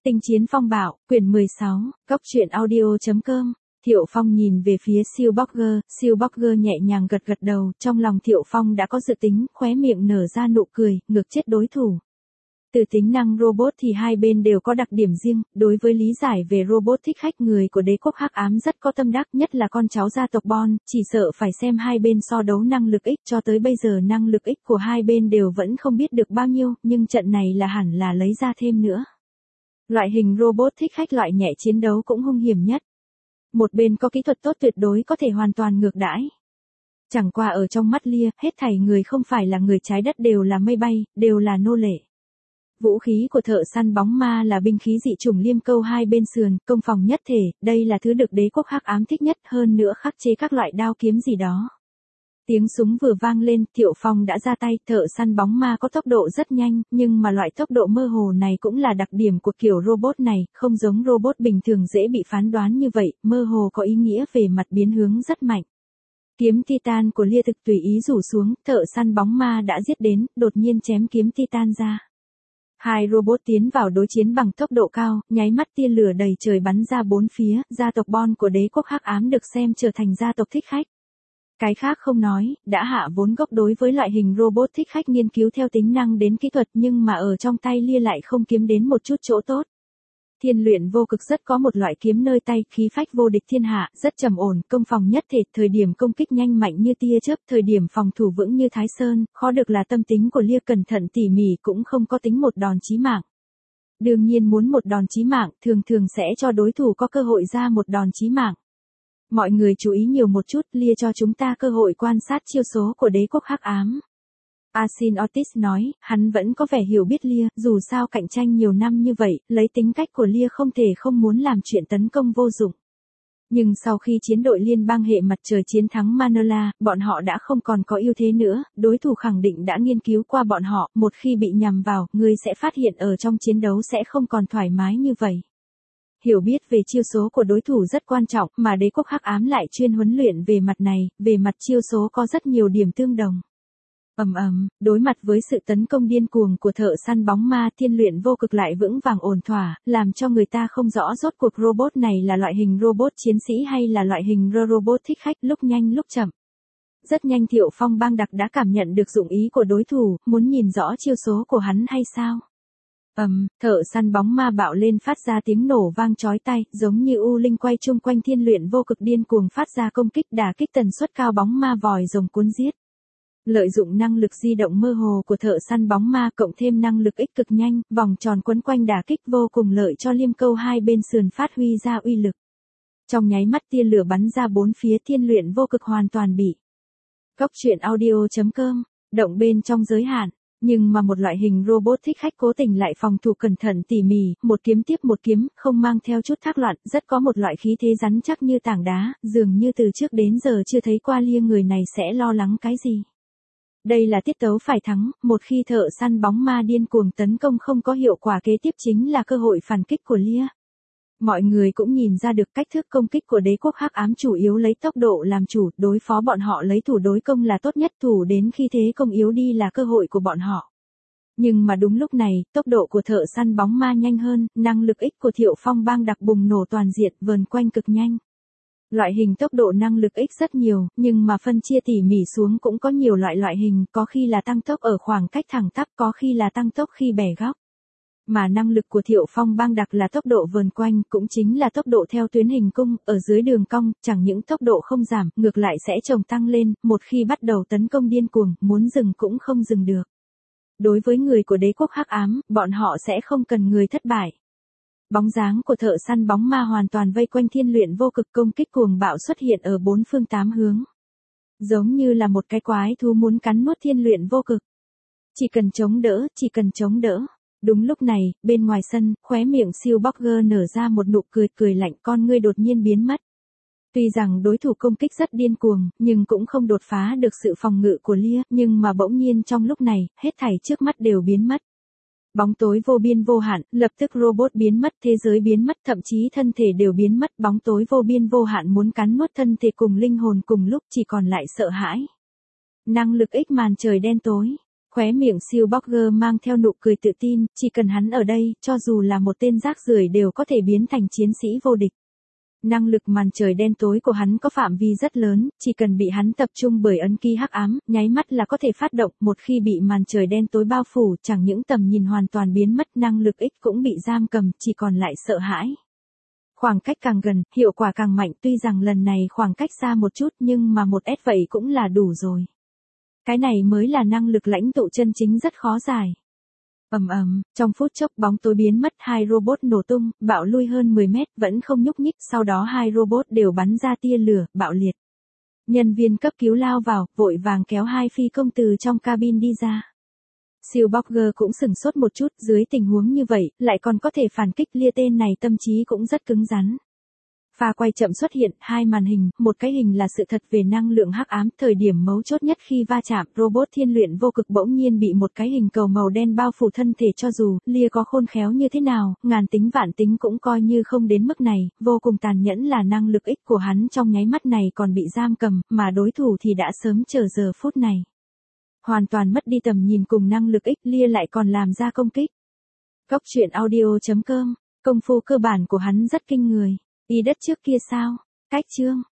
Tinh chiến phong bạo, quyển 16, Cốc truyện audio.com. Thiệu Phong nhìn về phía siêu blogger nhẹ nhàng gật gật đầu, trong lòng Thiệu Phong đã có dự tính, khóe miệng nở ra nụ cười, ngược chết đối thủ. Từ tính năng robot thì hai bên đều có đặc điểm riêng, đối với lý giải về robot thích khách người của đế quốc hắc ám rất có tâm đắc, nhất là con cháu gia tộc Bond, chỉ sợ phải xem hai bên so đấu năng lực ích, cho tới bây giờ năng lực ích của hai bên đều vẫn không biết được bao nhiêu, nhưng trận này là hẳn là lấy ra thêm nữa. Loại hình robot thích khách loại nhẹ chiến đấu cũng hung hiểm nhất. Một bên có kỹ thuật tốt tuyệt đối có thể hoàn toàn ngược đãi. Chẳng qua ở trong mắt Lia, hết thảy người không phải là người trái đất đều là mây bay, đều là nô lệ. Vũ khí của thợ săn bóng ma là binh khí dị chủng liêm câu hai bên sườn, công phòng nhất thể, đây là thứ được đế quốc hắc ám thích nhất, hơn nữa khắc chế các loại đao kiếm gì đó. Tiếng súng vừa vang lên, Thiệu Phong đã ra tay, thợ săn bóng ma có tốc độ rất nhanh, nhưng mà loại tốc độ mơ hồ này cũng là đặc điểm của kiểu robot này, không giống robot bình thường dễ bị phán đoán như vậy, mơ hồ có ý nghĩa về mặt biến hướng rất mạnh. Kiếm Titan của Lia thực tùy ý rủ xuống, thợ săn bóng ma đã giết đến, đột nhiên chém kiếm Titan ra. Hai robot tiến vào đối chiến bằng tốc độ cao, nháy mắt tia lửa đầy trời bắn ra bốn phía, gia tộc Bond của đế quốc hắc ám được xem trở thành gia tộc thích khách. Cái khác không nói, đã hạ vốn gốc đối với loại hình robot thích khách nghiên cứu theo tính năng đến kỹ thuật, nhưng mà ở trong tay Lia lại không kiếm đến một chút chỗ tốt. Thiên luyện vô cực rất có một loại kiếm nơi tay, khí phách vô địch thiên hạ, rất trầm ổn, công phòng nhất thể, thời điểm công kích nhanh mạnh như tia chớp, thời điểm phòng thủ vững như Thái Sơn, khó được là tâm tính của Lia cẩn thận tỉ mỉ cũng không có tính một đòn chí mạng. Đương nhiên muốn một đòn chí mạng, thường sẽ cho đối thủ có cơ hội ra một đòn chí mạng. Mọi người chú ý nhiều một chút, Lia cho chúng ta cơ hội quan sát chiêu số của đế quốc hắc ám. Asin Otis nói, hắn vẫn có vẻ hiểu biết Lia, dù sao cạnh tranh nhiều năm như vậy, lấy tính cách của Lia không thể không muốn làm chuyện tấn công vô dụng. Nhưng sau khi chiến đội liên bang hệ mặt trời chiến thắng Manola, bọn họ đã không còn có ưu thế nữa, đối thủ khẳng định đã nghiên cứu qua bọn họ, một khi bị nhằm vào, người sẽ phát hiện ở trong chiến đấu sẽ không còn thoải mái như vậy. Hiểu biết về chiêu số của đối thủ rất quan trọng, mà đế quốc hắc ám lại chuyên huấn luyện về mặt này, về mặt chiêu số có rất nhiều điểm tương đồng. Đối mặt với sự tấn công điên cuồng của thợ săn bóng ma, thiên luyện vô cực lại vững vàng ổn thỏa, làm cho người ta không rõ rốt cuộc robot này là loại hình robot chiến sĩ hay là loại hình robot thích khách, lúc nhanh lúc chậm. Rất nhanh Thiệu Phong bang đặc đã cảm nhận được dụng ý của đối thủ, muốn nhìn rõ chiêu số của hắn hay sao? Thợ săn bóng ma bạo lên phát ra tiếng nổ vang chói tai, giống như u linh quay chung quanh thiên luyện vô cực điên cuồng phát ra công kích đả kích tần suất cao bóng ma vòi rồng cuốn giết. Lợi dụng năng lực di động mơ hồ của thợ săn bóng ma cộng thêm năng lực ích cực nhanh, vòng tròn quấn quanh đả kích vô cùng lợi cho liêm câu hai bên sườn phát huy ra uy lực. Trong nháy mắt tia lửa bắn ra bốn phía, thiên luyện vô cực hoàn toàn bị. Cốc truyện audio.com, động bên trong giới hạn. Nhưng mà một loại hình robot thích khách cố tình lại phòng thủ cẩn thận tỉ mỉ, một kiếm tiếp một kiếm, không mang theo chút thác loạn, rất có một loại khí thế rắn chắc như tảng đá, dường như từ trước đến giờ chưa thấy qua Lia người này sẽ lo lắng cái gì. Đây là tiết tấu phải thắng, một khi thợ săn bóng ma điên cuồng tấn công không có hiệu quả kế tiếp chính là cơ hội phản kích của Lia. Mọi người cũng nhìn ra được cách thức công kích của đế quốc hắc ám chủ yếu lấy tốc độ làm chủ, đối phó bọn họ lấy thủ đối công là tốt nhất, thủ đến khi thế công yếu đi là cơ hội của bọn họ. Nhưng mà đúng lúc này, tốc độ của thợ săn bóng ma nhanh hơn, năng lực ích của Thiệu Phong bang đặc bùng nổ toàn diện, vờn quanh cực nhanh. Loại hình tốc độ năng lực ích rất nhiều, nhưng mà phân chia tỉ mỉ xuống cũng có nhiều loại hình, có khi là tăng tốc ở khoảng cách thẳng tắp, có khi là tăng tốc khi bẻ góc. Mà năng lực của Thiệu Phong bang đặc là tốc độ vờn quanh, cũng chính là tốc độ theo tuyến hình cung, ở dưới đường cong, chẳng những tốc độ không giảm, ngược lại sẽ chồng tăng lên, một khi bắt đầu tấn công điên cuồng, muốn dừng cũng không dừng được. Đối với người của đế quốc hắc ám, bọn họ sẽ không cần người thất bại. Bóng dáng của thợ săn bóng ma hoàn toàn vây quanh thiên luyện vô cực, công kích cuồng bạo xuất hiện ở bốn phương tám hướng. Giống như là một cái quái thú muốn cắn nuốt thiên luyện vô cực. Chỉ cần chống đỡ. Đúng lúc này, bên ngoài sân, khóe miệng siêu blogger nở ra một nụ cười lạnh, con ngươi đột nhiên biến mất. Tuy rằng đối thủ công kích rất điên cuồng, nhưng cũng không đột phá được sự phòng ngự của Lia, nhưng mà bỗng nhiên trong lúc này, hết thảy trước mắt đều biến mất. Bóng tối vô biên vô hạn, lập tức robot biến mất, thế giới biến mất, thậm chí thân thể đều biến mất, bóng tối vô biên vô hạn muốn cắn nuốt thân thể cùng linh hồn cùng lúc, chỉ còn lại sợ hãi. Năng lực ích màn trời đen tối. Khóe miệng siêu blogger mang theo nụ cười tự tin, chỉ cần hắn ở đây, cho dù là một tên rác rưởi đều có thể biến thành chiến sĩ vô địch. Năng lực màn trời đen tối của hắn có phạm vi rất lớn, chỉ cần bị hắn tập trung bởi ấn ký hắc ám, nháy mắt là có thể phát động, một khi bị màn trời đen tối bao phủ, chẳng những tầm nhìn hoàn toàn biến mất, năng lực X cũng bị giam cầm, chỉ còn lại sợ hãi. Khoảng cách càng gần, hiệu quả càng mạnh, tuy rằng lần này khoảng cách xa một chút nhưng mà một S vậy cũng là đủ rồi. Cái này mới là năng lực lãnh tụ chân chính rất khó giải. Trong phút chốc bóng tối biến mất, hai robot nổ tung, bạo lui hơn 10 mét, vẫn không nhúc nhích, sau đó hai robot đều bắn ra tia lửa, bạo liệt. Nhân viên cấp cứu lao vào, vội vàng kéo hai phi công từ trong cabin đi ra. Siêu blogger cũng sửng sốt một chút, dưới tình huống như vậy, lại còn có thể phản kích, lia tên này tâm trí cũng rất cứng rắn. Pha quay chậm xuất hiện, hai màn hình, một cái hình là sự thật về năng lượng hắc ám, thời điểm mấu chốt nhất khi va chạm, robot thiên luyện vô cực bỗng nhiên bị một cái hình cầu màu đen bao phủ thân thể, cho dù lia có khôn khéo như thế nào, ngàn tính vạn tính cũng coi như không đến mức này, vô cùng tàn nhẫn là năng lực X của hắn trong nháy mắt này còn bị giam cầm, mà đối thủ thì đã sớm chờ giờ phút này. Hoàn toàn mất đi tầm nhìn cùng năng lực X, lia lại còn làm ra công kích. Góc truyện audio.com, công phu cơ bản của hắn rất kinh người. Y đất trước kia sao? Cách chương